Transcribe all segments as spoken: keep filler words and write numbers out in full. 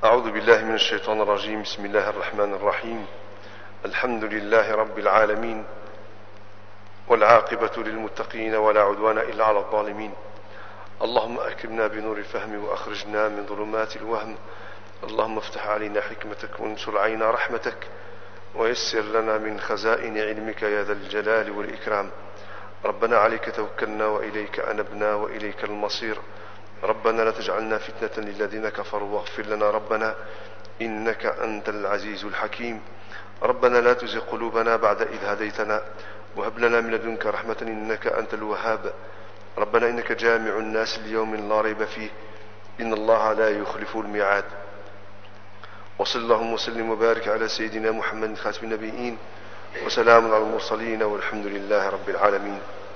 أعوذ بالله من الشيطان الرجيم. بسم الله الرحمن الرحيم. الحمد لله رب العالمين، والعاقبة للمتقين ولا عدوان إلا على الظالمين. اللهم أكرمنا بنور الفهم وأخرجنا من ظلمات الوهم. اللهم افتح علينا حكمتك وانشر علينا رحمتك ويسر لنا من خزائن علمك يا ذا الجلال والإكرام. ربنا عليك توكلنا وإليك أنبنا وإليك المصير. ربنا لا تجعلنا فتنة للذين كفروا واغفر لنا ربنا إنك أنت العزيز الحكيم. ربنا لا تزغ قلوبنا بعد إذ هديتنا وهب لنا من لدنك رحمة إنك أنت الوهاب. ربنا إنك جامع الناس ليوم لا ريب فيه إن الله لا يخلف الميعاد. وصل اللهم وسلم وبارك على سيدنا محمد خاتم النبيين وسلام على المرسلين والحمد لله رب العالمين.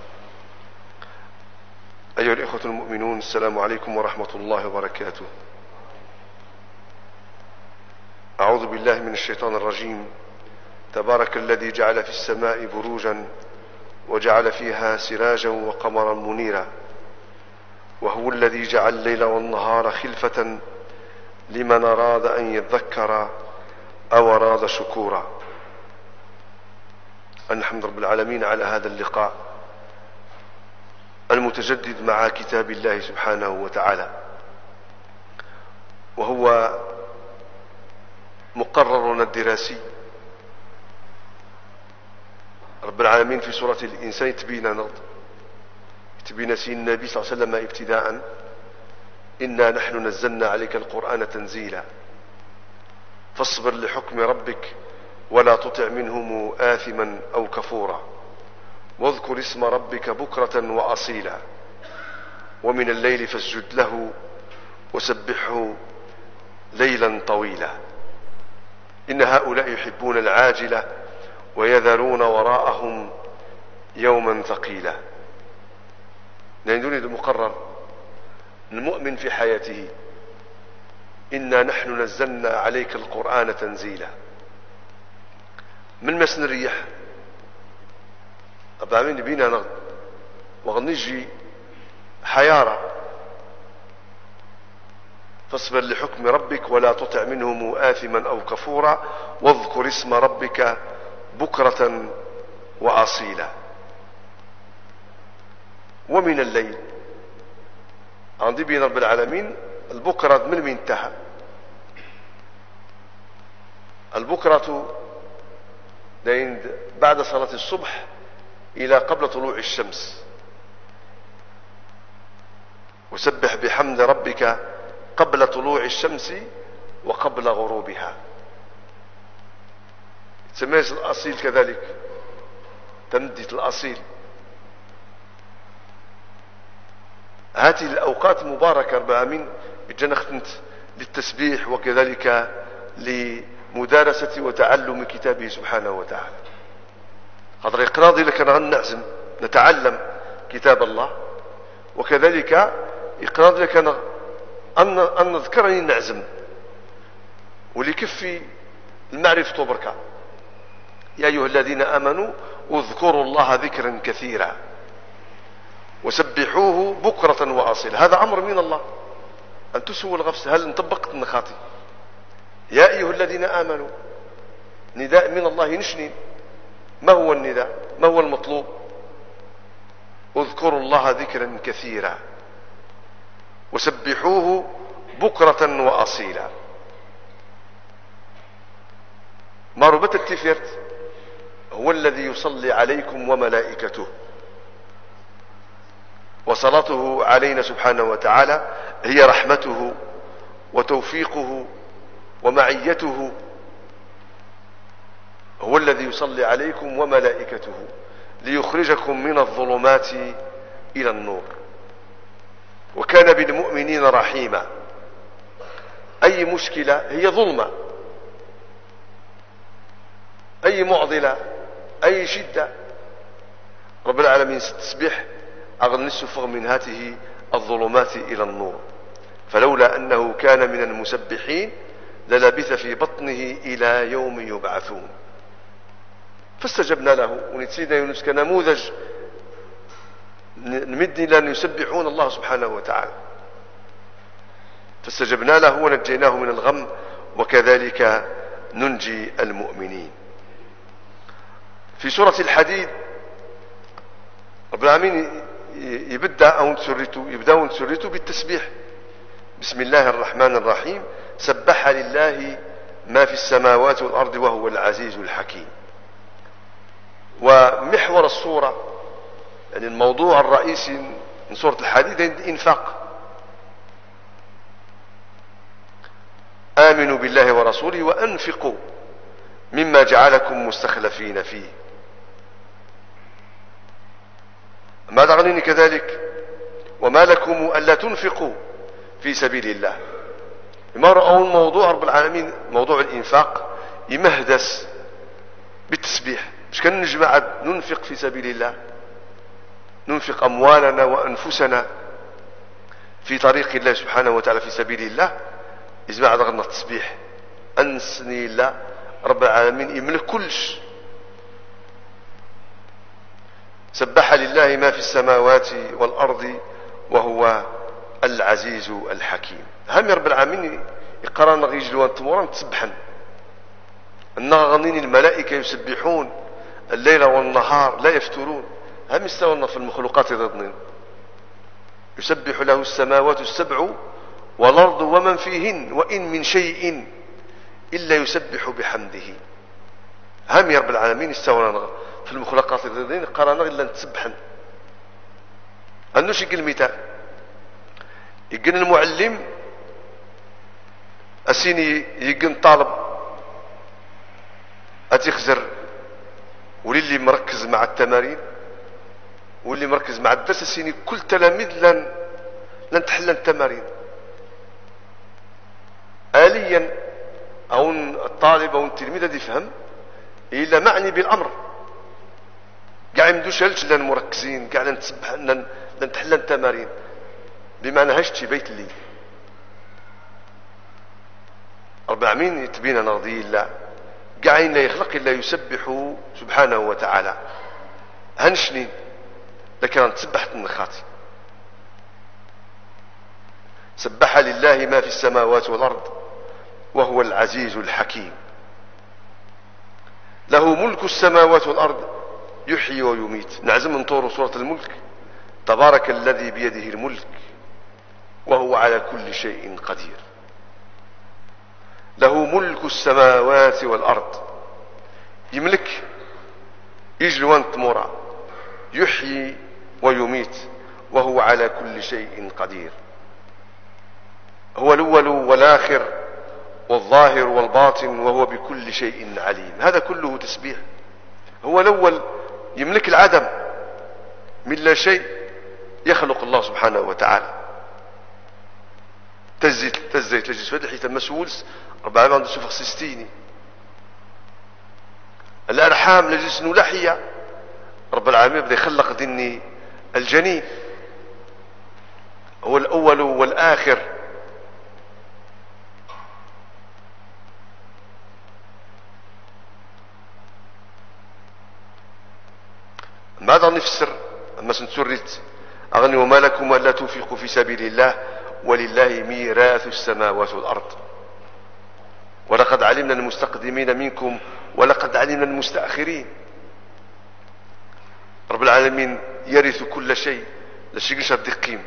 أيها الإخوة المؤمنون، السلام عليكم ورحمة الله وبركاته. أعوذ بالله من الشيطان الرجيم. تبارك الذي جعل في السماء بروجا وجعل فيها سراجا وقمرا منيرا، وهو الذي جعل الليل والنهار خلفة لمن أراد أن يذكر أو أراد شكورا. الحمد رب العالمين على هذا اللقاء المتجدد مع كتاب الله سبحانه وتعالى، وهو مقررنا الدراسي. رب العالمين في سورة الإنسان تبين تبين سي النبي صلى الله عليه وسلم ابتداء: إنا نحن نزلنا عليك القرآن تنزيلا فاصبر لحكم ربك ولا تطع منهم آثما أو كفورا واذكر اسم ربك بكرة وأصيلا ومن الليل فاسجد له وسبحه ليلا طويلا إن هؤلاء يحبون العاجلة ويذرون وراءهم يوما ثقيلا. نريد المقرر المؤمن في حياته: إنا نحن نزلنا عليك القرآن تنزيلا. من مسن الريح أبا عمين بينا نغد وغنجي حيارة: فاصبر لحكم ربك ولا تطع منهم آثما أو كفورا واذكر اسم ربك بكرة وأصيلا ومن الليل. عندي بين رب العالمين البكرة من من انتهى. البكرة بعد صلاة الصبح إلى قبل طلوع الشمس. وسبح بحمد ربك قبل طلوع الشمس وقبل غروبها. تميز الأصيل كذلك، تمدية الأصيل. هذه الأوقات مباركة رب العالمين بجنا ختمت للتسبيح وكذلك لمدارسة وتعلم كتابه سبحانه وتعالى. هذا إقراضي لك أن نعزم نتعلم كتاب الله، وكذلك إقراضي لك أن أن نذكرني نعزم ولكفي المعرفة بركة. يا أيها الذين آمنوا اذكروا الله ذكرا كثيرا وسبحوه بكرة وأصيلا. هذا أمر من الله أن تسوى الغفس. هل انطبقت النخاطي؟ يا أيها الذين آمنوا نداء من الله نشني. ما هو النداء؟ ما هو المطلوب؟ اذكروا الله ذكرا كثيرا وسبحوه بكرة وأصيلا. ما ربت التفرت هو الذي يصلي عليكم وملائكته. وصلاته علينا سبحانه وتعالى هي رحمته وتوفيقه ومعيته. هو الذي يصلي عليكم وملائكته ليخرجكم من الظلمات إلى النور، وكان بالمؤمنين رحيما. أي مشكلة هي ظلمة، أي معضلة، أي شدة، رب العالمين ستسبح أغنى السفر من هذه الظلمات إلى النور. فلولا أنه كان من المسبحين للبث في بطنه إلى يوم يبعثون. فاستجبنا له. ونسينا يونس كنموذج نمدني لأن يسبحون الله سبحانه وتعالى. فاستجبنا له ونجيناه من الغم وكذلك ننجي المؤمنين. في سورة الحديد رب العالمين يبدأ أو نسرته يبدأ نسرته بالتسبيح. بسم الله الرحمن الرحيم. سبح لله ما في السماوات والأرض وهو العزيز الحكيم. ومحور السورة يعني الموضوع الرئيسي من سورة الحديد الإنفاق. آمنوا بالله ورسوله وأنفقوا مما جعلكم مستخلفين فيه. ماذا غنيني كذلك وما لكم ألا تنفقوا في سبيل الله. ما رأوا الموضوع رب العالمين موضوع الإنفاق يمهدس بالتسبيح. مش كان نجمع ننفق في سبيل الله، ننفق أموالنا وأنفسنا في طريق الله سبحانه وتعالى في سبيل الله. إذا بعد غنى التسبيح أنسني الله رب العالمين يملك كلش. سبح لله ما في السماوات والأرض وهو العزيز الحكيم. هم رب العالمين يقرانا غيجلوان تمورا تسبحا أنها غنين الملائكة يسبحون الليل والنهار لا يفترون. هم يستوى في المخلوقات ضدن يسبح له السماوات السبع والأرض ومن فيهن وإن من شيء إلا يسبح بحمده. هم يا رب العالمين يستوى في المخلوقات ضدن قرانا إلا نتسبحا. أنوش يقول المثال يقول المعلم أسيني يقول طالب أتخزر وللي مركز مع التمارين واللي مركز مع الدرس أسيني كل تلاميذ لن لن تحل التمارين آليا أو الطالب أو التلميذ الذي يفهم إلا معني بالأمر قاع يمدوش هلش لن مركزين قاع لن تسبح لن, لن تحل التمارين بمعنى هشتي بيت لي رب العالمين يتبين نرضي الله قاعين لا يخلق إلا يسبح سبحانه وتعالى. هنشني لكن أنا تسبحت النخاتي. سبح لله ما في السماوات والأرض وهو العزيز الحكيم. له ملك السماوات والأرض يحيي ويميت. نعزم من طور سورة الملك. تبارك الذي بيده الملك وهو على كل شيء قدير. له ملك السماوات والأرض يملك يجلوان تمورا يحيي ويميت وهو على كل شيء قدير. هو الأول والآخر والظاهر والباطن وهو بكل شيء عليم. هذا كله تسبيح. هو الأول يملك العدم من لا شيء يخلق الله سبحانه وتعالى. تزيت تزيت لجيس فدحي تم سولس رب العالمين عنده سفخ سستيني. الأرحام لجيس نلحية رب العالمين بدأ يخلق دني الجنين. هو الأول والآخر ماذا نفسر أما سنسرت أغني وما لكم ألا تنفقوا في سبيل الله ولله ميراث السماوات والأرض ولقد علمنا المستقدمين منكم ولقد علمنا المستأخرين. رب العالمين يرث كل شيء لا شيء الدقيم.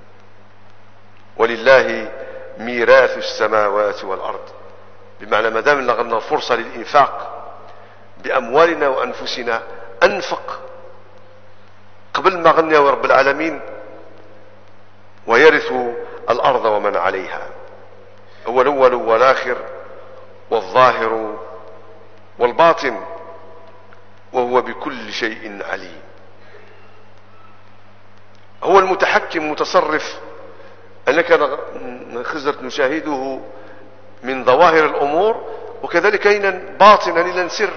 ولله ميراث السماوات والأرض بمعنى ما دام لغنا فرصة للإنفاق بأموالنا وأنفسنا أنفق قبل ما غنى رب العالمين ويرث الأرض ومن عليها. هو الأول والآخر والظاهر والباطن وهو بكل شيء عليم. هو المتحكم المتصرف أنك خزرت نشاهده من ظواهر الأمور وكذلك أيضا باطنا إلى سر.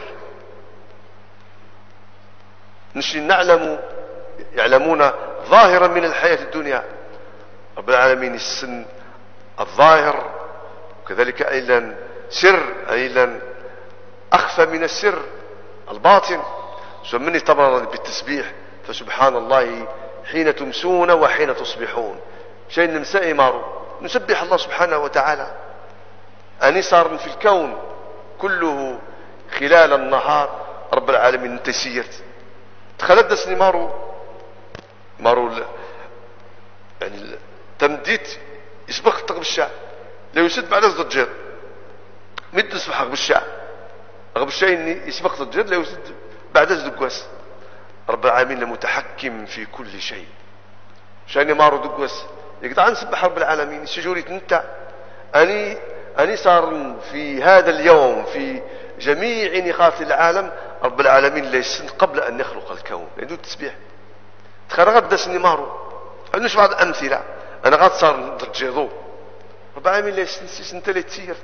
نشي نعلم يعلمون ظاهرا من الحياة الدنيا. رب العالمين السن الظاهر وكذلك أيضا سر أيضا أخفى من السر الباطن. سمني طبعا بالتسبيح فسبحان الله حين تمسون وحين تصبحون. شيء نمسائي مارو نسبح الله سبحانه وتعالى. أني صار في الكون كله خلال النهار رب العالمين انت سيرت تخلدسني مارو مارو يعني تمديت يسبق تقب الشعب لو يسد بعد الضجير مد يسبح غب الشعب غب الشاي اني يسبق الضجير لو يسد بعد الدقواس. رب العالمين متحكم في كل شيء. شاني مارو دقواس يقطع نسبح رب العالمين سجوري انت اني اني صار في هذا اليوم في جميع نقاط العالم رب العالمين ليس قبل ان يخلق الكون عنده التسبيح. تخيل غدا سني مارو عندنا بعض الامثله. انا غاد صار درجيضو رب العالمين ليس نسيت انت اللي تسيرت.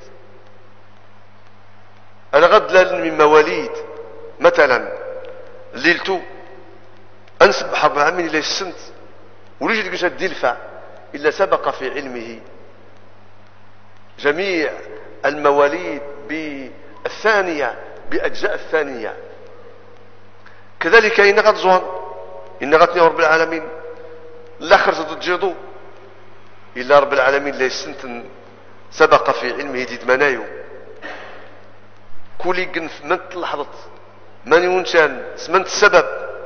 انا غد من مواليد مثلا ليلتو انسبح رب العالمين ليس سنت وليش لقيت الدلفه الا سبق في علمه جميع المواليد بالثانيه باجزاء الثانيه. كذلك إن غد زوان إن غتني رب العالمين لا خرج تجيضو إلا رب العالمين لا يسنت سبق في علمه ديد منايو كولي قنف من تلحظت من يونشان سمنت السبب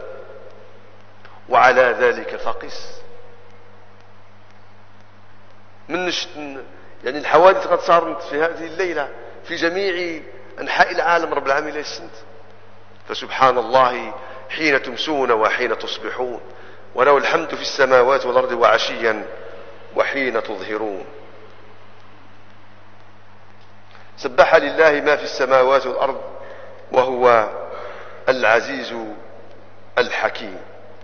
وعلى ذلك فقس. من نشت يعني الحوادث قد صارت في هذه الليلة في جميع أنحاء العالم رب العالمين لا يسنت. فسبحان الله حين تمسون وحين تصبحون وله الحمد في السماوات والأرض وعشيا وحين تظهرون. سبح لله ما في السماوات والأرض وهو العزيز الحكيم.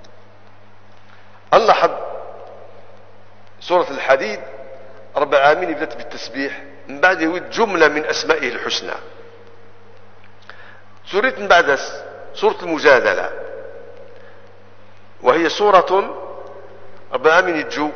نلاحظ سورة الحديد رب العالمين بدأت بالتسبيح من بعد يود جملة من أسمائه الحسنى. سورة من بعد سورة المجادلة وهي سورة رب العالمين يجو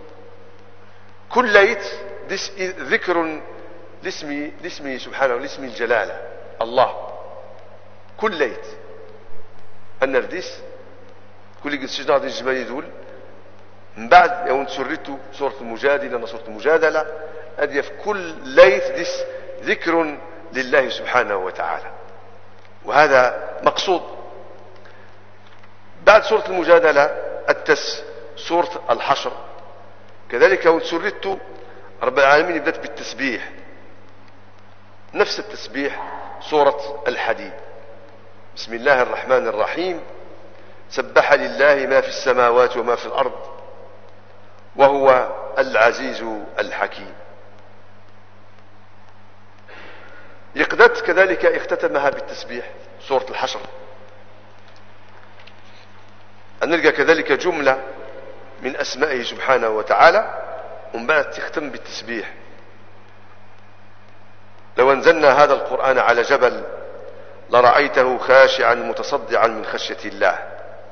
كل ليت ذكر لاسمه لاسمه سبحانه لاسم الجلالة الله. كل ليت النرديس كل قد سجنا هذه الجمال يدول من بعد يوم سرته سورة المجادلة سورة المجادلة هذه في كل ليت ديس ذكر لله سبحانه وتعالى وهذا مقصود. بعد سورة المجادلة التس سورة الحشر كذلك يوم سرته رب العالمين بدأت بالتسبيح نفس التسبيح سورة الحديد. بسم الله الرحمن الرحيم سبح لله ما في السماوات وما في الأرض وهو العزيز الحكيم. يقدت كذلك اختتمها بالتسبيح سورة الحشر. أن نلقى كذلك جملة من أسمائه سبحانه وتعالى ومن بعد تختم بالتسبيح. لو أنزلنا هذا القرآن على جبل لرأيته خاشعا متصدعا من خشية الله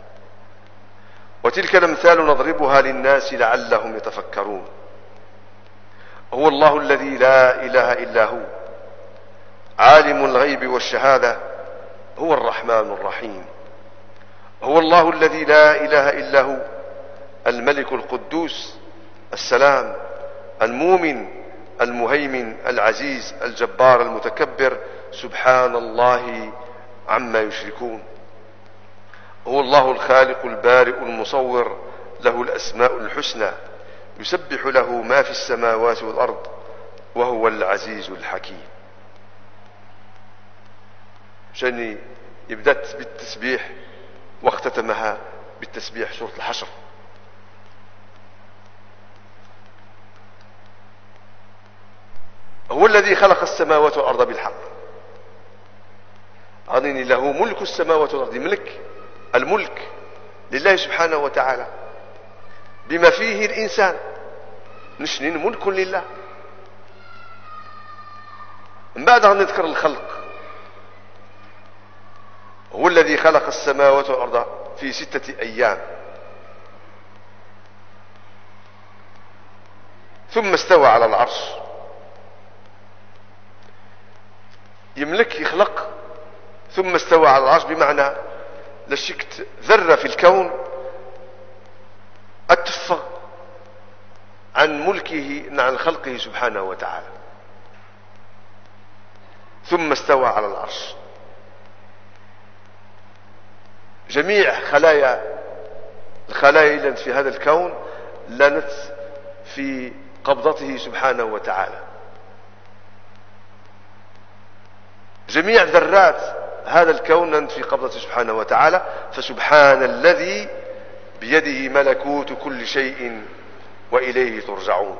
وتلك الأمثال نضربها للناس لعلهم يتفكرون. هو الله الذي لا إله إلا هو عالم الغيب والشهادة هو الرحمن الرحيم. هو الله الذي لا إله إلا هو الملك القدوس السلام المؤمن المهيمن العزيز الجبار المتكبر سبحان الله عما يشركون. هو الله الخالق البارئ المصور له الأسماء الحسنى يسبح له ما في السماوات والأرض وهو العزيز الحكيم. شاني يبدأت بالتسبيح واختتمها بالتسبيح سورة الحشر. هو الذي خلق السماوات والأرض بالحق أظن له ملك السماوات والأرض ملك الملك لله سبحانه وتعالى بما فيه الإنسان نشنين ملك لله. من بعدها نذكر الخلق. هو الذي خلق السماوات والأرض في ستة أيام ثم استوى على العرش. يملك يخلق ثم استوى على العرش بمعنى لشكت ذرة في الكون أتفق عن ملكه عن خلقه سبحانه وتعالى. ثم استوى على العرش. جميع خلايا الخلايا في هذا الكون لانت في قبضته سبحانه وتعالى. جميع ذرات هذا الكون لانت في قبضته سبحانه وتعالى. فسبحان الذي بيده ملكوت كل شيء وإليه ترجعون.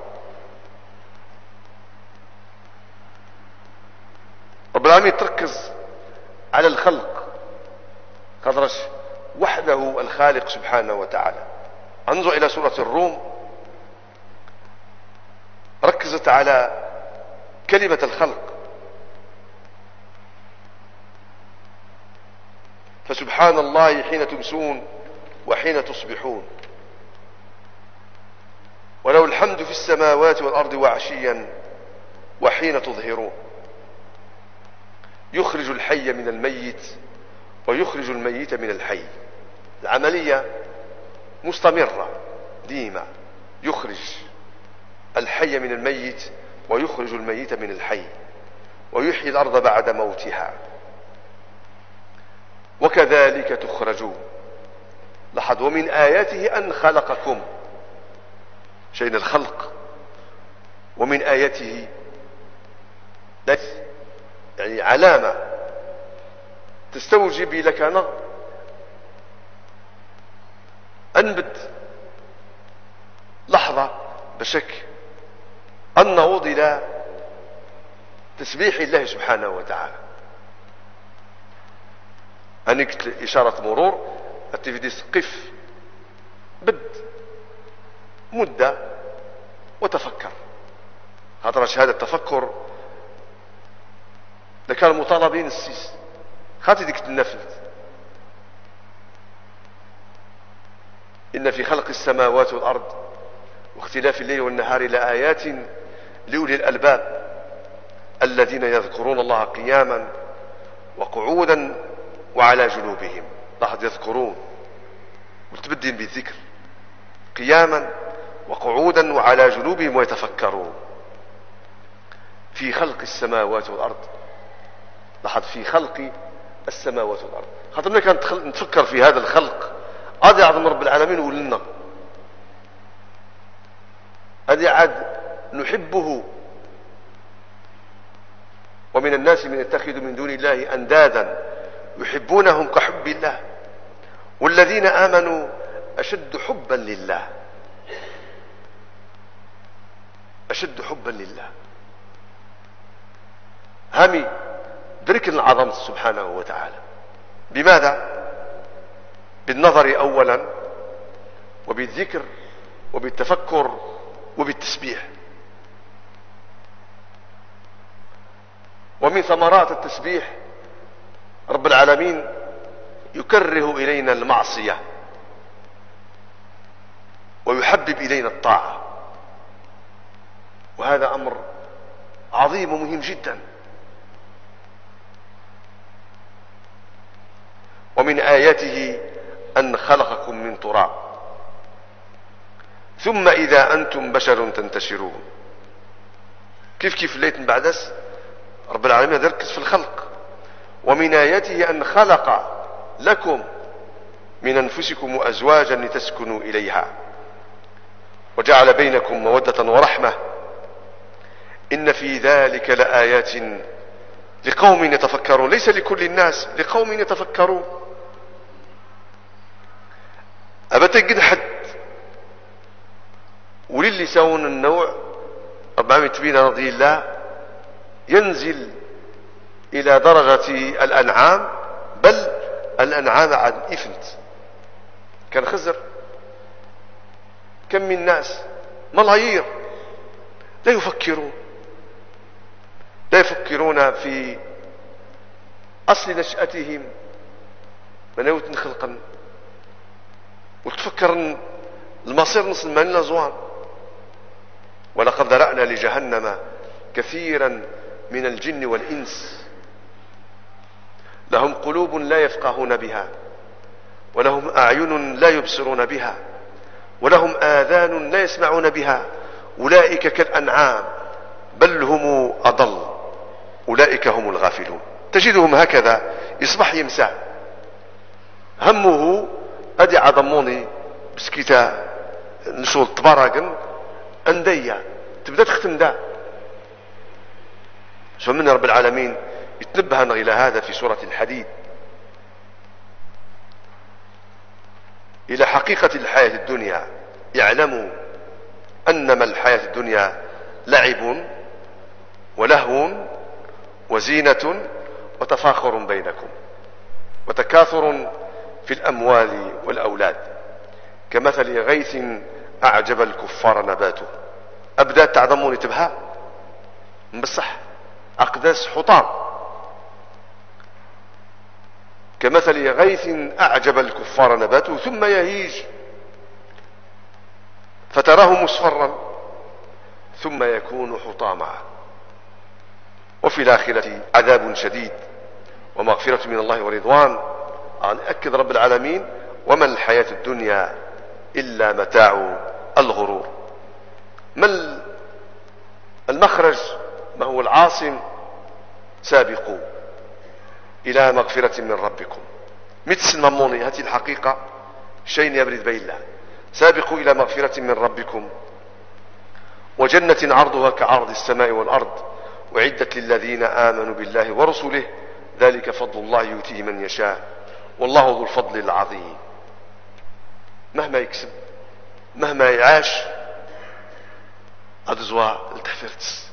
رب العالمين تركز على الخلق خضرش وحده الخالق سبحانه وتعالى. انظر إلى سورة الروم، ركزت على كلمة الخلق. فسبحان الله حين تمسون وحين تصبحون، وله الحمد في السماوات والأرض وعشيا وحين تظهرون. يخرج الحي من الميت ويخرج الميت من الحي. العملية مستمرة ديما، يخرج الحي من الميت ويخرج الميت من الحي ويحيي الأرض بعد موتها وكذلك تخرجون. لاحظ ومن آياته أن خلقكم، شيء الخلق. ومن آياته يعني علامة تستوجب لك أنا أنبت لحظة بشك أن نعود إلى تسبيح الله سبحانه وتعالى. أنا قلت إشارة مرور التفديس قف بد مدة وتفكر. هذا هذا التفكر لكان مطالبين السيس خاطي ديك النفلت. إن في خلق السماوات والأرض واختلاف الليل والنهار لآيات لأولي الألباب الذين يذكرون الله قياما وقعودا وعلى جنوبهم. لاحظ يذكرون متبدين بالذكر قياما وقعودا وعلى جنوبهم ويتفكرون في خلق السماوات والأرض. لاحظ في خلق السماوات والأرض. خاطرنا كان نتفكر في هذا الخلق هذا عظم رب العالمين ولنا هذا عاد نحبه. ومن الناس من يتخذ من دون الله أندادا يحبونهم كحب الله والذين آمنوا أشد حبا لله. أشد حبا لله. همي درك العظمة سبحانه وتعالى. بماذا؟ بالنظر أولا وبالذكر وبالتفكر وبالتسبيح. ومن ثمرات التسبيح رب العالمين يكره إلينا المعصية ويحبب إلينا الطاعة، وهذا أمر عظيم ومهم جدا. ومن آياته أن خلقكم من تراب ثم إذا أنتم بشر تنتشرون. كيف كيف ليت بعدس رب العالمين يركز في الخلق. ومن آياته أن خلق لكم من أنفسكم أزواجا لتسكنوا إليها وجعل بينكم مودة ورحمة إن في ذلك لآيات لقوم يتفكرون. ليس لكل الناس، لقوم يتفكرون. أبتجد حد وللي سون النوع رب العالمين تبين رضي الله ينزل إلى درجة الأنعام، بل الأنعام عن إفنت كان خزر. كم من ناس ملايير لا يفكرون لا يفكرون في أصل نشأتهم منوت خلقا، وتفكر المصير نصل من زوان. ولقد ذرأنا لجهنم كثيرا من الجن والإنس لهم قلوب لا يفقهون بها ولهم أعين لا يبصرون بها ولهم آذان لا يسمعون بها أولئك كالأنعام بل هم أضل أولئك هم الغافلون. تجدهم هكذا يصبح يمسع همه أدي عضموني بسكيتا نشول تبارقن أندية تبدأ تختم دا. شو من رب العالمين يتنبهنا إلى هذا في سورة الحديد، إلى حقيقة الحياة الدنيا. يعلموا أنما الحياة الدنيا لعب ولهو وزينة وتفاخر بينكم وتكاثر في الأموال والأولاد كمثل غيث أعجب الكفار نباته. أبدأ تعظمون تبها بصح أقداس حطام كمثل غيث أعجب الكفار نباته ثم يهيج فتراه مصفرا ثم يكون حطاما وفي الآخرة عذاب شديد ومغفرة من الله ورضوان. أكد رب العالمين وما الحياة الدنيا إلا متاع الغرور. ما المخرج؟ ما هو العاصم؟ سابقوا إلى مغفرة من ربكم. متسن مموني هذه الحقيقة شيء يبرد بين الله. سابقوا إلى مغفرة من ربكم وجنة عرضها كعرض السماء والأرض وعدت للذين آمنوا بالله ورسله ذلك فضل الله يؤتيه من يشاء والله ذو الفضل العظيم. مهما يكسب مهما يعاش أدزوا التحفرتس.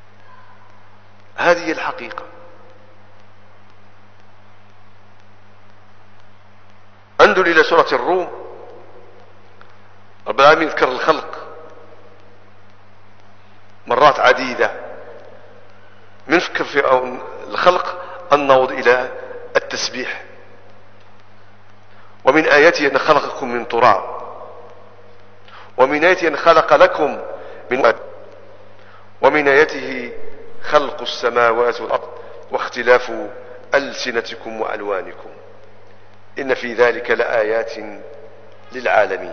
هذه الحقيقة. انظر إلى سورة الروم، رب العالمين ذكر الخلق مرات عديدة. من فكر في الخلق أن نعود إلى التسبيح. ومن آياته أن خلقكم من تراب ومن آياته أن خلق لكم من ومن آياته خلق السماوات والأرض واختلاف ألسنتكم وألوانكم إن في ذلك لآيات للعالمين.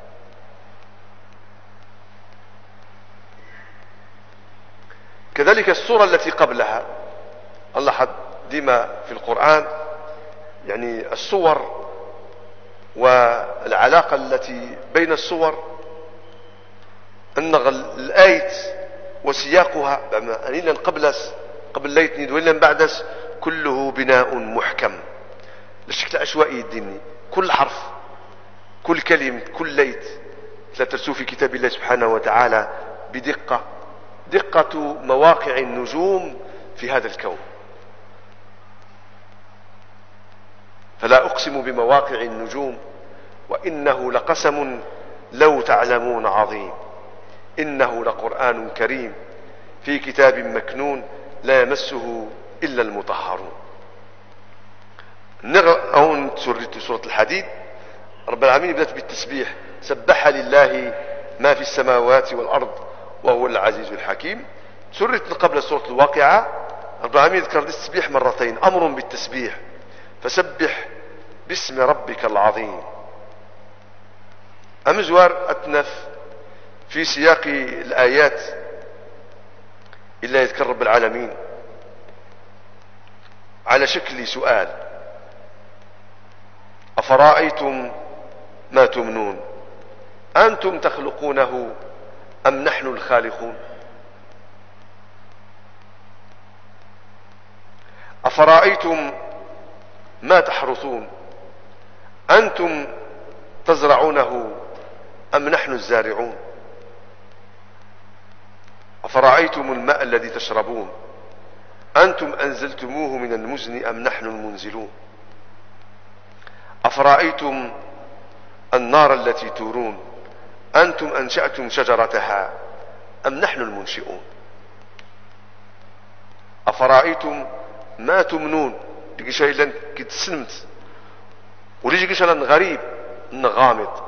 كذلك السورة التي قبلها الله حد ديما في القرآن يعني الصور والعلاقة التي بين الصور أن الآية وسياقها إلا قبل قبل ليتني وإلا بعدس كله بناء محكم للشكل عشوائي الديني. كل حرف كل كلمة كل ليت لا ترسو في كتاب الله سبحانه وتعالى بدقة دقة مواقع النجوم في هذا الكون. فلا أقسم بمواقع النجوم وإنه لقسم لو تعلمون عظيم إنه لقرآن كريم في كتاب مكنون لا يمسه إلا المطهرون. أو سورة الحديد رب العالمين بدأت بالتسبيح سبح لله ما في السماوات والأرض وهو العزيز الحكيم. سورة قبل سورة الواقعة رب العالمين ذكر التسبيح مرتين أمر بالتسبيح فسبح باسم ربك العظيم. أمزوار أتنف في سياق الآيات إلا يذكر رب العالمين على شكل سؤال أفرأيتم ما تمنون أنتم تخلقونه أم نحن الخالقون أفرأيتم ما تحرثون أنتم تزرعونه أم نحن الزارعون أفرأيتم الماء الذي تشربون أنتم أنزلتموه من المزن أم نحن المنزلون أفرأيتم النار التي تورون أنتم أنشأتم شجرتها أم نحن المنشئون أفرأيتم ما تمنون تجي شيء لن كتسلمت وليجي كيش لن غريب غامض.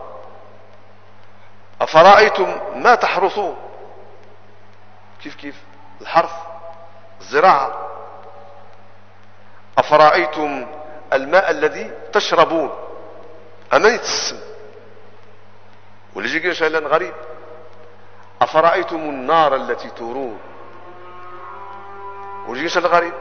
أفرأيتم ما تحرثون كيف كيف الحرث الزراعة. أفرأيتم الماء الذي تشربون أمن يتسم وليجي كيش لن غريب. أفرأيتم النار التي تورون. وجيش الغريب،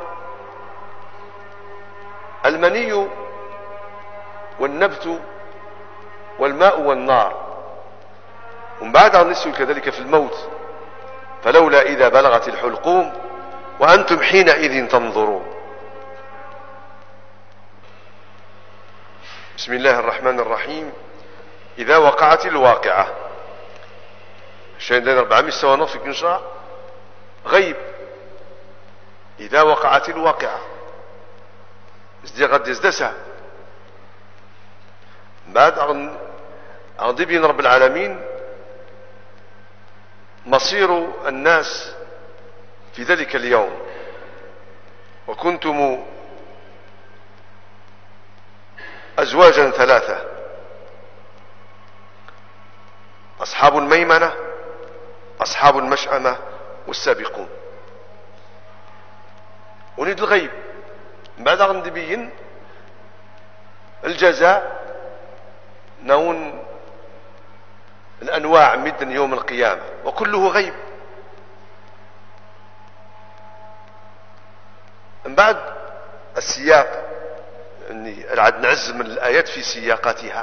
المني والنبت والماء والنار، ومن بعد نسوا كذلك في الموت، فلولا إذا بلغت الحلقوم وأنتم حينئذ تنظرون. بسم الله الرحمن الرحيم. إذا وقعت الواقعة، شاهدين أربعمائة سوانا في كنشا غيب. إذا وقعت الواقعة ازدي غد يزدسها بعد غضي بين رب العالمين مصير الناس في ذلك اليوم. وكنتم أزواجا ثلاثة، أصحاب الميمنة، أصحاب المشأمة، والسابقون. ونريد الغيب بعد غندي بين الجزاء نون الأنواع مدا يوم القيامة، وكله غيب. من بعد السياق يعني العد نعز من الآيات في سياقاتها،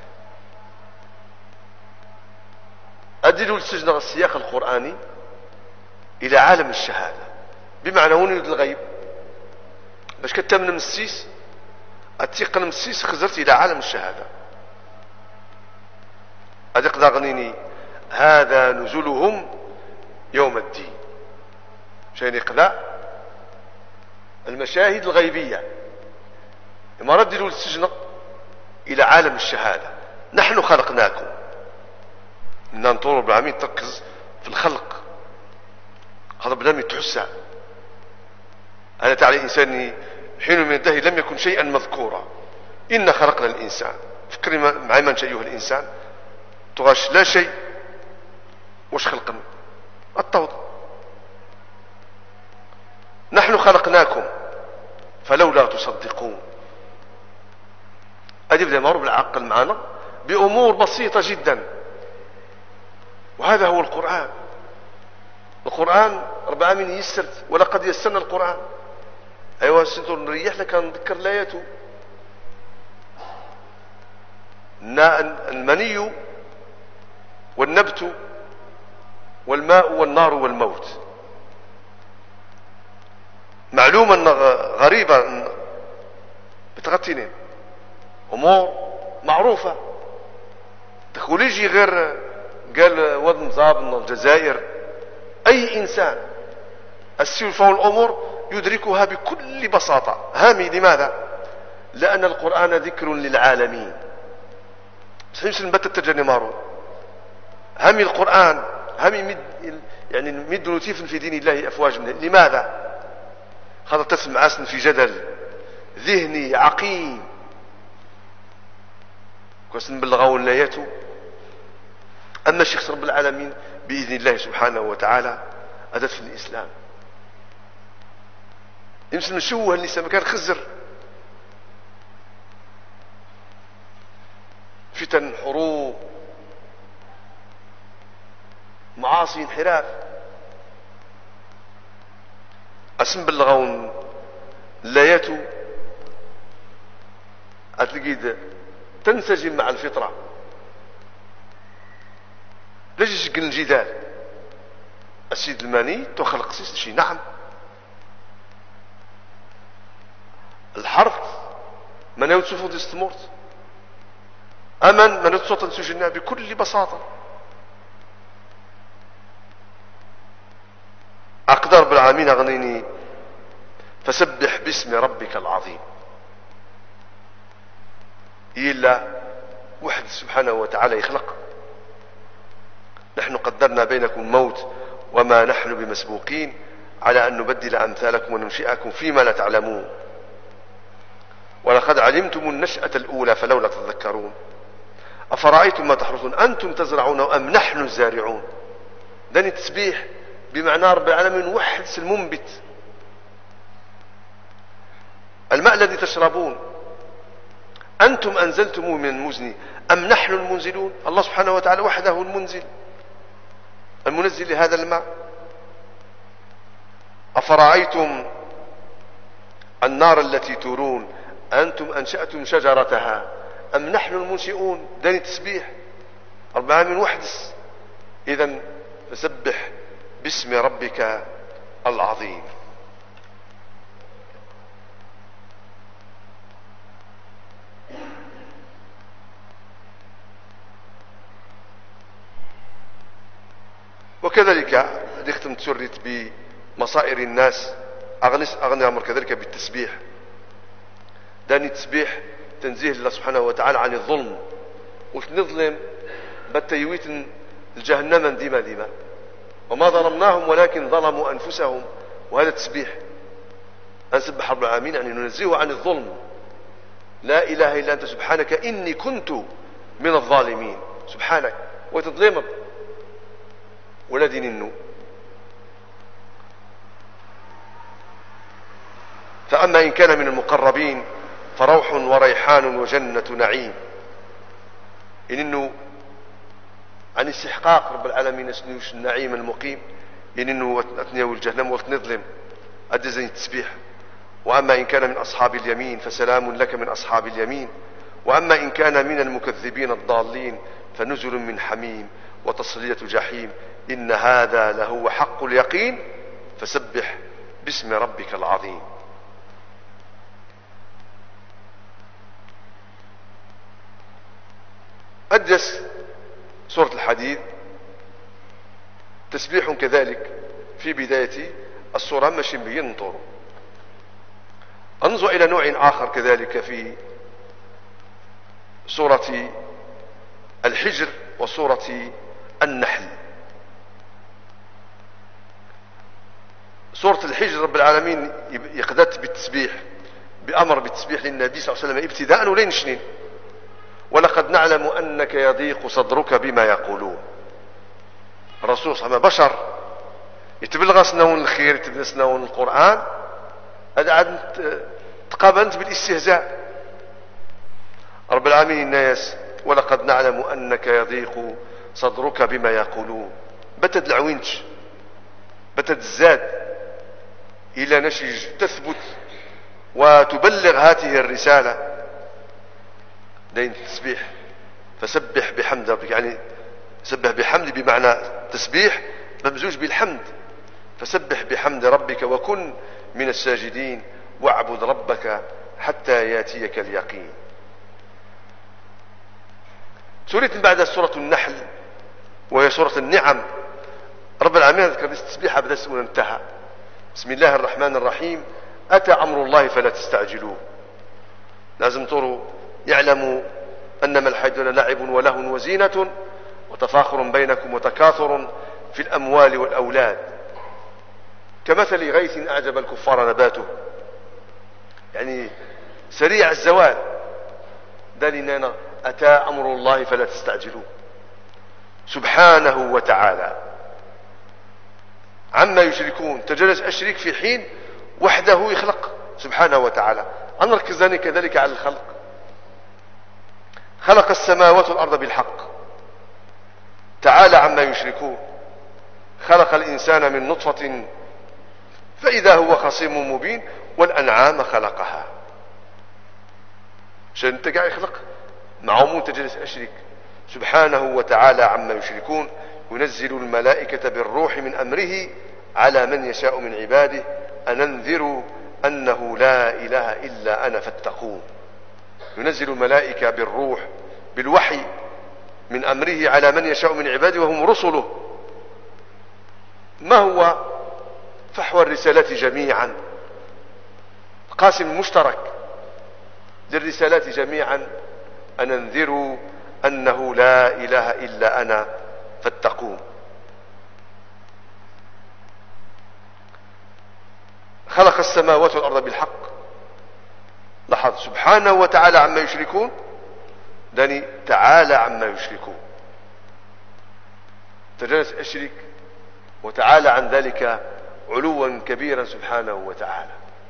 أدلوا لسجن السياق القرآني إلى عالم الشهادة، بمعنى هون يريد الغيب باش كتامن من السيس التيقن من السيس خزرت إلى عالم الشهادة. هذا يقدر غنيني هذا نزلهم يوم الدين، شين يقدر المشاهد الغيبية لما ردلوا السجن إلى عالم الشهادة. نحن خلقناكم، إن نطور بالعميد تركز في الخلق، هذا بلام يتحسع. أنا تعالى الإنسان حين من الدهر لم يكن شيئا مذكورا، إن خلقنا الإنسان. فكري معي من شيء الإنسان تغاش لا شيء، وش خلقنا التوض. نحن خلقناكم فلولا تصدقون. أدي بدأ يمر بالعقل معنا بأمور بسيطة جدا، وهذا هو القرآن. القرآن ربما من يسرت ولقد يسرنا القرآن. أيوة سنتو نريح لك نذكر لايته. المني والنبت والماء والنار والموت. معلومة غريبة بتغطينين أمور معروفة تخوليجي غير قال وضن زاب من الجزائر. أي إنسان السلفة والأمور يدركها بكل بساطة. هامي لماذا؟ لأن القرآن ذكر للعالمين. سنمس نبت التجني مارو هامي القرآن هامي مد يعني مد لطيف في دين الله أفواج منه. لماذا؟ هذا تسمع أسن في جدل ذهني عقيم كوسن بلغاون لاياته. أما الشيخ رب العالمين بإذن الله سبحانه وتعالى أدت في الإسلام. يمكن نشوه اللي كان خزر فتن، حروب، معاصي، انحراف. اسم بلغون لاياته أتلقيد تنسجم مع الفطرة. ليش يشكل الجدال؟ السيد الماني تخلق سيس شي نعم. الحرف من يوصفه ديستمورت أمن من يتصوت نسجلنا بكل بساطة. أقدر بالعالمين أغنيني فسبح باسم ربك العظيم. إلا وحد سبحانه وتعالى يخلق. نحن قدرنا بينكم الموت وما نحن بمسبوقين على أن نبدل أمثالكم وننشئكم فيما لا تعلمون. ولقد علمتم النشأة الأولى فلولا تذكرون. أفرأيتم ما تحرثون أنتم تزرعونه أم نحن الزارعون. داني تسبيح بمعنى رب العالمين وحد المنبت. الماء الذي تشربون أنتم أنزلتموه من المزن أم نحن المنزلون. الله سبحانه وتعالى وحده المنزل. المنزل لهذا الماء. أفرأيتم النار التي تورون أنتم أنشأتم شجرتها أم نحن المنشئون. داني تسبيح رب العالمين وحدس. إذن فسبح باسم ربك العظيم. وكذلك دختم تسرت بمصائر الناس أغنس أغنى أمر كذلك بالتسبيح. داني تسبيح تنزيه الله سبحانه وتعالى عن الظلم. وش نظلم بالتيويت الجهنم ديما ديما وما ظلمناهم ولكن ظلموا أنفسهم. وهذا تسبيح أنسبح رب العالمين يعني ننزيه عن الظلم. لا إله إلا أنت سبحانك إني كنت من الظالمين. سبحانك وتظلم ولا دين النو. فأما إن كان من المقربين فروح وريحان وجنة نعيم. إن إنه عن استحقاق رب العالمين سنوش النعيم المقيم. إن إنه أتنيا والجهنم وتنظلم أدي زي التسبيح. وأما إن كان من أصحاب اليمين فسلام لك من أصحاب اليمين. وأما إن كان من المكذبين الضالين فنزل من حميم وتصلية جحيم. إن هذا لهو حق اليقين فسبح باسم ربك العظيم. أدس سورة الحديد تسبيح كذلك في بداية السورة ماشي بينطر. انظر إلى نوع آخر كذلك في سورة الحجر وسورة النحل. سورة الحجر رب العالمين يقدت بالتسبيح بأمر بالتسبيح للنبي صلى الله عليه وسلم ابتداء ولين شنين. ولقد نعلم أنك يضيق صدرك بما يقولون. الرسول صلى الله عليه وسلم بشر يتبلغ سنون الخير يتبلغ سنون القرآن. هذا عاد تقابلت بالاستهزاء. رب العالمين الناس ولقد نعلم أنك يضيق صدرك بما يقولون. بتد العوينج بتد الزاد إلى نشج تثبت وتبلغ هذه الرسالة. دين التسبيح فسبح بحمد ربك يعني سبح بحمد بمعنى تسبيح ممزوج بالحمد. فسبح بحمد ربك وكن من الساجدين واعبد ربك حتى ياتيك اليقين. سورة بعد سورة النحل وهي سورة النعم. رب العالمين ذكر التسبيح بدأ اسمه انتهى. بسم الله الرحمن الرحيم. أتى أمر الله فلا تستعجلوه. لازم تروا يعلموا أنما الحياة الدنيا لعب ولهو وزينة وتفاخر بينكم وتكاثر في الأموال والأولاد كمثل غيث أعجب الكفار نباته يعني سريع الزوال. دلنا أتى أمر الله فلا تستعجلوه سبحانه وتعالى عما يشركون. تجلس أشرك في حين وحده يخلق سبحانه وتعالى. أنركز كذلك على الخلق. خلق السماوات والأرض بالحق تعالى عما يشركون. خلق الإنسان من نطفة فإذا هو خصيم مبين. والأنعام خلقها عشان انت قاعد يخلق معهم تجلس أشرك سبحانه وتعالى عما يشركون. ينزل الملائكة بالروح من أمره على من يشاء من عباده أن انذروا أنه لا إله إلا أنا فاتقون. ينزل الملائكة بالروح بالوحي من أمره على من يشاء من عباده وهم رسله. ما هو فحوى الرسالات جميعا قاسم مشترك للرسالات جميعا أن انذروا أنه لا إله إلا أنا فاتقون. خلق السماوات والأرض بالحق. لاحظ سبحانه وتعالى عما يشركون. داني تعالى عما يشركون. تجلس أشرك وتعالى عن ذلك علوا كبيرا سبحانه وتعالى.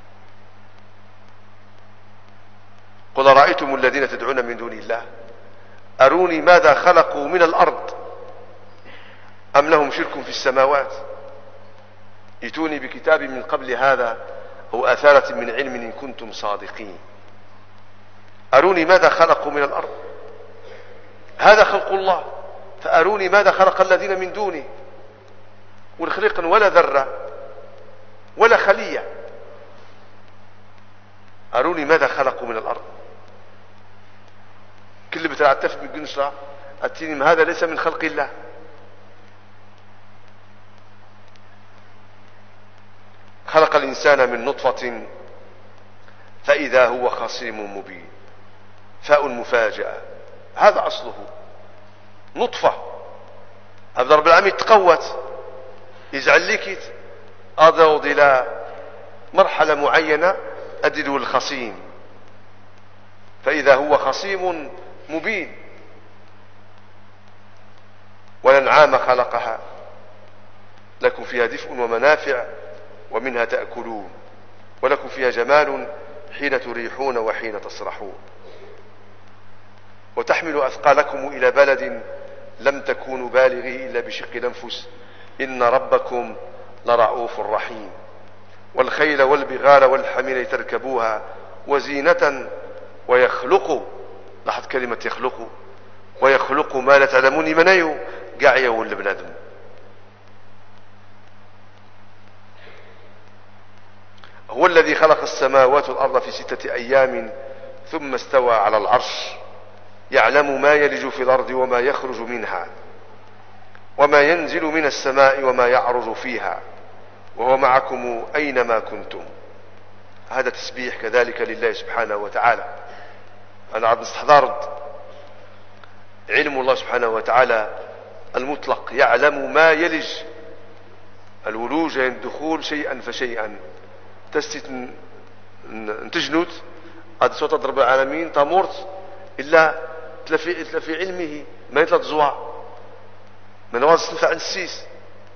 قل رأيتم الذين تدعون من دون الله أروني ماذا خلقوا من الأرض أم لهم شرك في السماوات ائتوني بكتاب من قبل هذا أو آثارة من علم إن كنتم صادقين. أروني ماذا خلقوا من الأرض، هذا خلق الله، فأروني ماذا خلق الذين من دونه، والخلق ولا ذرة ولا خلية. أروني ماذا خلقوا من الأرض. كل بتعتف من قنشرة أتيني هذا ليس من خلق الله. خلق الإنسان من نطفة فإذا هو خصيم مبين. فاء المفاجأة، هذا أصله نطفة. هذا رب العالمين تقوت يجعل لك أضوض إلى مرحلة معينة أدلوا الخصيم، فإذا هو خصيم مبين. والأنعام خلقها لكم فيها دفء ومنافع ومنها تأكلون ولكم فيها جمال حين تريحون وحين تصرحون. وتحمل أثقالكم إلى بلد لم تكونوا بالغيه إلا بشق الأنفس إن ربكم لرؤوف رحيم. والخيل والبغال والحمير تركبوها وزينة ويخلق، لاحظ كلمة يخلق، ويخلق ما لا تعلمون. من أيو قاعية ولا بنادم. هو الذي خلق السماوات والأرض في ستة أيام ثم استوى على العرش يعلم ما يلج في الأرض وما يخرج منها وما ينزل من السماء وما يعرج فيها وهو معكم أينما كنتم. هذا تسبيح كذلك لله سبحانه وتعالى. أنا عاد نستحضرت علم الله سبحانه وتعالى المطلق، يعلم ما يلج الولوج يعني الدخول شيئا فشيئا. تستيت تجنت هذا صوت رب العالمين تمرت إلا تلفي, تلفي علمه ما يطلع زوا من واز تنفع السيس.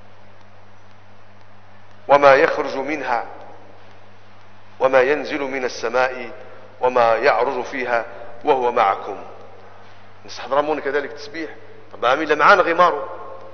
وما يخرج منها وما ينزل من السماء وما يعرج فيها وهو معكم. نستحضرمون كذلك تسبيح رب العالمين. إلا معانا غماره،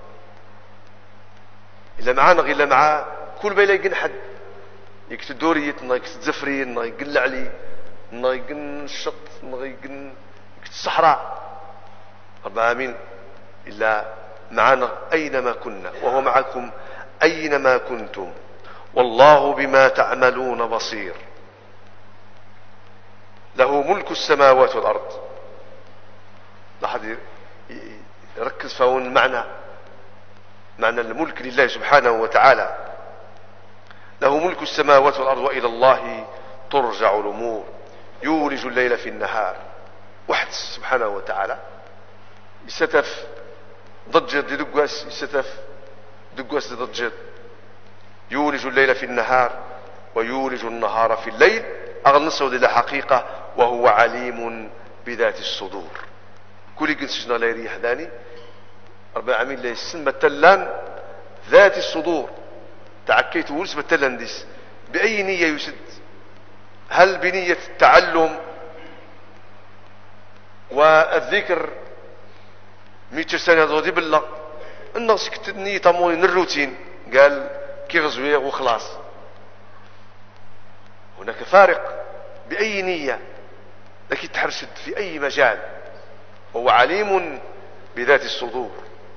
إلا معانا غير معاه كل بيلا يقن حد يكتد دوريت يكتد زفرين يقن علي يقن الشط يقن الصحراء. رب العالمين إلا معنا أينما كنا وهو معكم أينما كنتم والله بما تعملون بصير. له ملك السماوات والأرض. لاحظ يركز فهون المعنى، معنى الملك لله سبحانه وتعالى. له ملك السماوات والأرض وإلى الله ترجع الأمور. يولج الليل في النهار واحد سبحانه وتعالى يستف ضجر دي دقواس يستف دقواس دي ضجر. يولج الليل في النهار ويولج النهار في الليل أغنصه دي حقيقة وهو عليم بذات الصدور. كل قنسجنا لا يريح ذاني رب العالمين لا يسن بتلان ذات الصدور. تعكيت ولس بتلان ديس بأي نية يسد؟ هل بنية التعلم والذكر ميتر سنة ضودي بالله الناس كتني تموين الروتين قال كي غزوية وخلاص. هناك فارق بأي نية لكن تحرشد في أي مجال. هو عليم بذات الصدور.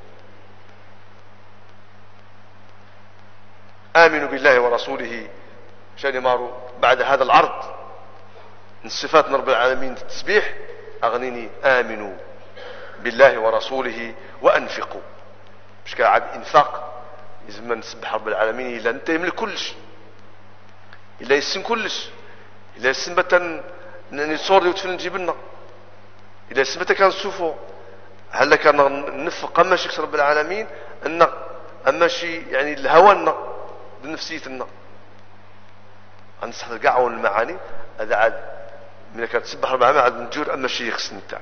آمنوا بالله ورسوله شان مارو. بعد هذا العرض من صفات رب العالمين التسبيح أغنيني آمنوا بالله ورسوله وأنفقوا. مش كعاد إنفاق لازم نسبح رب العالمين إلا أنت يملك كلش، إلا يسن كلش، إلا يسن بتا نصور دي وتفل نجيب لنا، إلا يسن بتا كان سوفو هل كان نفق أما شيء رب العالمين أن أما شيء يعني الهوى بنفسيتنا غنستحضر كاع المعاني. هذا عاد من كانت تسبح رب العالمين عاد نجور أما شيء يخصني تاع.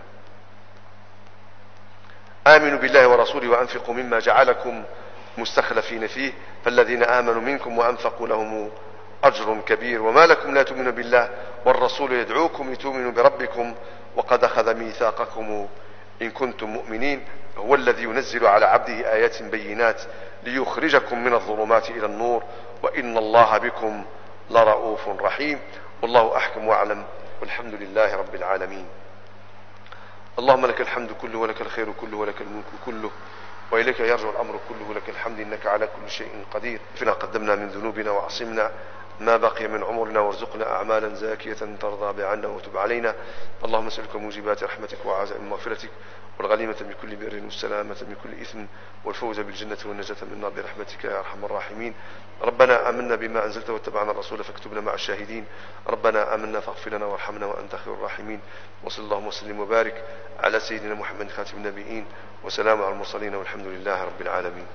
آمنوا بالله ورسوله وأنفقوا مما جعلكم مستخلفين فيه فالذين آمنوا منكم وأنفقوا لهم أجر كبير وما لكم لا تؤمنون بالله والرسول يدعوكم لتؤمنوا بربكم وقد أخذ ميثاقكم إن كنتم مؤمنين هو الذي ينزل على عبده آيات بينات ليخرجكم من الظلمات إلى النور وإن الله بكم لرؤوف رحيم. والله أحكم وأعلم، والحمد لله رب العالمين. اللهم لك الحمد كله ولك الخير كله ولك الملك كله وإليك يرجع الأمر كله، لك الحمد إنك على كل شيء قدير. فينا قدمنا من ذنوبنا وعصمنا ما بقي من عمرنا، وارزقنا أعمالا زاكية ترضى بعنا وتب علينا. اللهم نسألك موجبات رحمتك وعزائم مغفرتك والغنيمة من كل بر والسلامة من كل إثم والفوز بالجنة والنجاة من النار برحمتك يا أرحم الراحمين. ربنا آمنا بما أنزلت واتبعنا الرسول فاكتبنا مع الشاهدين. ربنا آمنا فاغفر لنا وارحمنا وأنت خير الراحمين. وصلى اللهم وسلم وبارك على سيدنا محمد خاتم النبيين، وسلام على المرسلين، والحمد لله رب العالمين.